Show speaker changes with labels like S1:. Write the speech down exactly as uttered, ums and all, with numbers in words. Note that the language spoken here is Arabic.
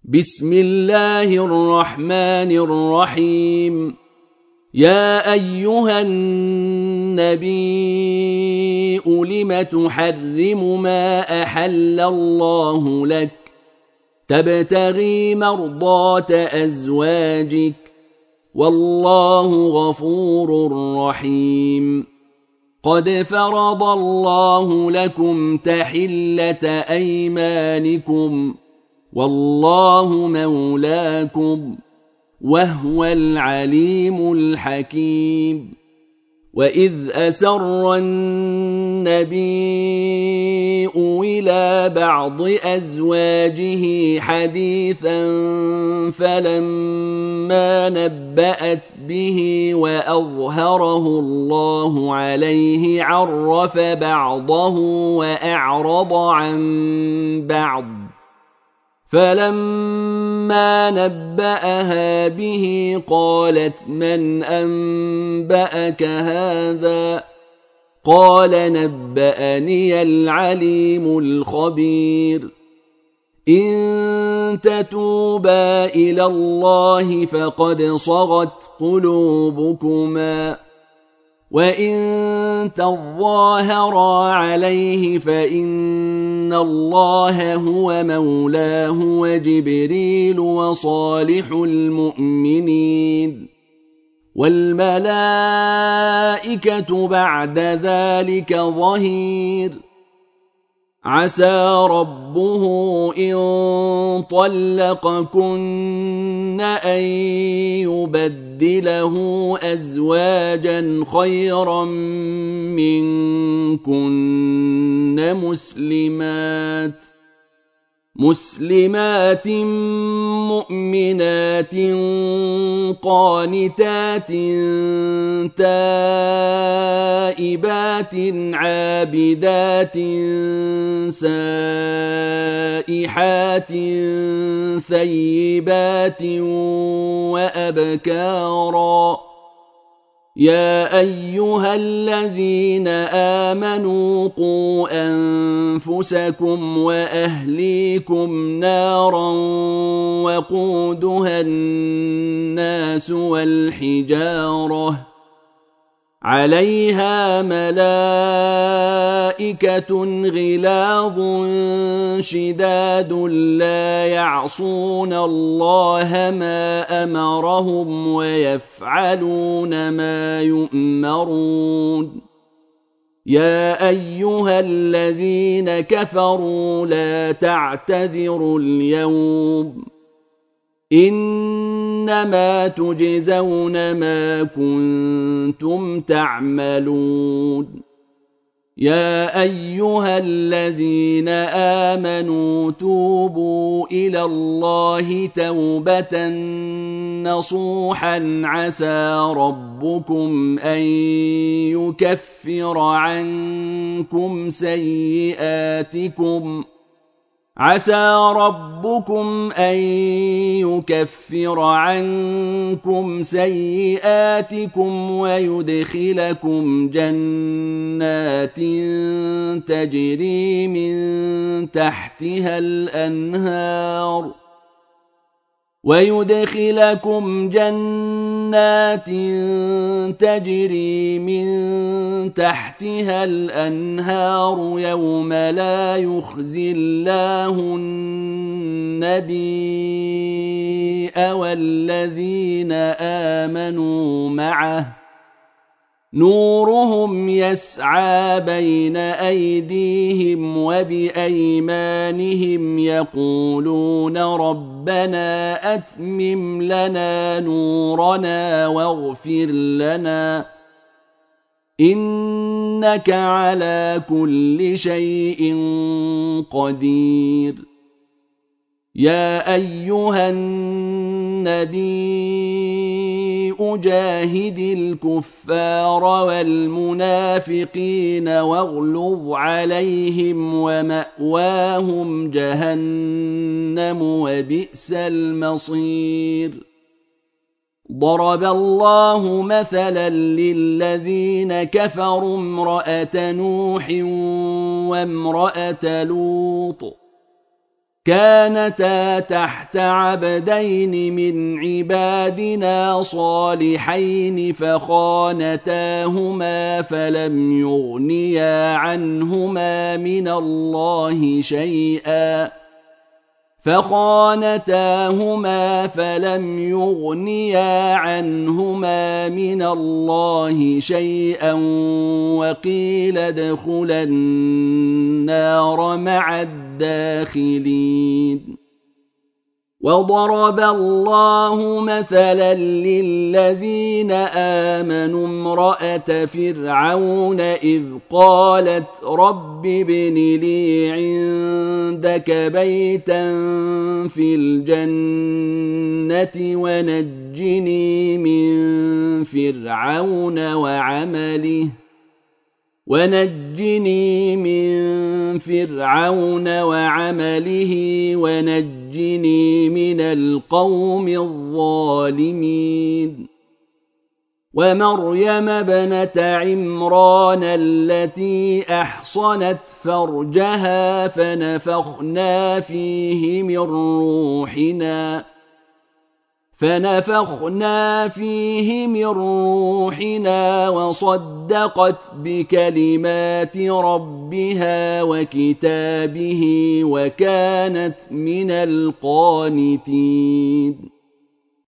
S1: بسم الله الرحمن الرحيم. يا أيها النبي لم تحرم ما أحل الله لك تبتغي مرضات أزواجك والله غفور رحيم. قد فرض الله لكم تحلة أيمانكم والله مولاكم وهو العليم الحكيم. وإذ أسر النبي إلى بعض أزواجه حديثا فلما نبأت به وأظهره الله عليه عرف بعضه وأعرض عن بعض، فلما نبأها به قالت من أنبأك هذا؟ قال نبأني العليم الخبير. إن تتوبا إلى الله فقد صغت قلوبكما، وإن تظاهرا عليه فإن الله هو مولاه وجبريل وصالح المؤمنين والملائكة بعد ذلك ظهير. عسى ربه إن طلقكن أن يبدله أزواجا خيرا منكن مسلمات مسلمات مؤمنات قانتات تائبات عابدات سائحات ثيبات وأبكارا. يا أيها الذين آمنوا قوا أنفسكم وأهليكم نارا وقودها الناس والحجارة عليها ملائكة غلاظ شداد لا يعصون الله ما أمرهم ويفعلون ما يؤمرون. يا أيها الذين كفروا لا تعتذروا اليوم، إنما تجزون ما كنتم تعملون. يا أيها الذين آمنوا توبوا إلى الله توبة نصوحا عسى ربكم أن يكفر عنكم سيئاتكم عسى ربكم أن يكفر عنكم سيئاتكم ويدخلكم جنات تجري من تحتها الأنهار ويدخلكم جنات تجري من تحتها الأنهار يوم لا يخزي الله النبي والذين آمنوا معه نورهم يسعى بين أيديهم وبأيمانهم يقولون ربنا أتمم لنا نورنا واغفر لنا إنك على كل شيء قدير. يا أيها النبي جاهد الكفار والمنافقين واغلظ عليهم ومأواهم جهنم وبئس المصير. ضرب الله مثلا للذين كفروا امرأة نوح وامرأة لوط كانتا تحت عبدين من عبادنا صالحين فخانتاهما فلم يغنيا عنهما من الله شيئا فخانتاهما فلم يغنيا عنهما من الله شيئا وقيل ادخلا النار مع الداخلين. وضرب الله مثلا للذين آمنوا امرأة فرعون إذ قالت رب ابن لي عندك بيتا في الجنة ونجني من فرعون وعمله ونجني من فرعون وعمله ونجني من القوم الظالمين. ومريم ابنة عمران التي أحصنت فرجها فنفخنا فيه من روحنا فنفخنا فيه من روحنا وصدقت بكلمات ربها وكتابه وكانت من القانتين.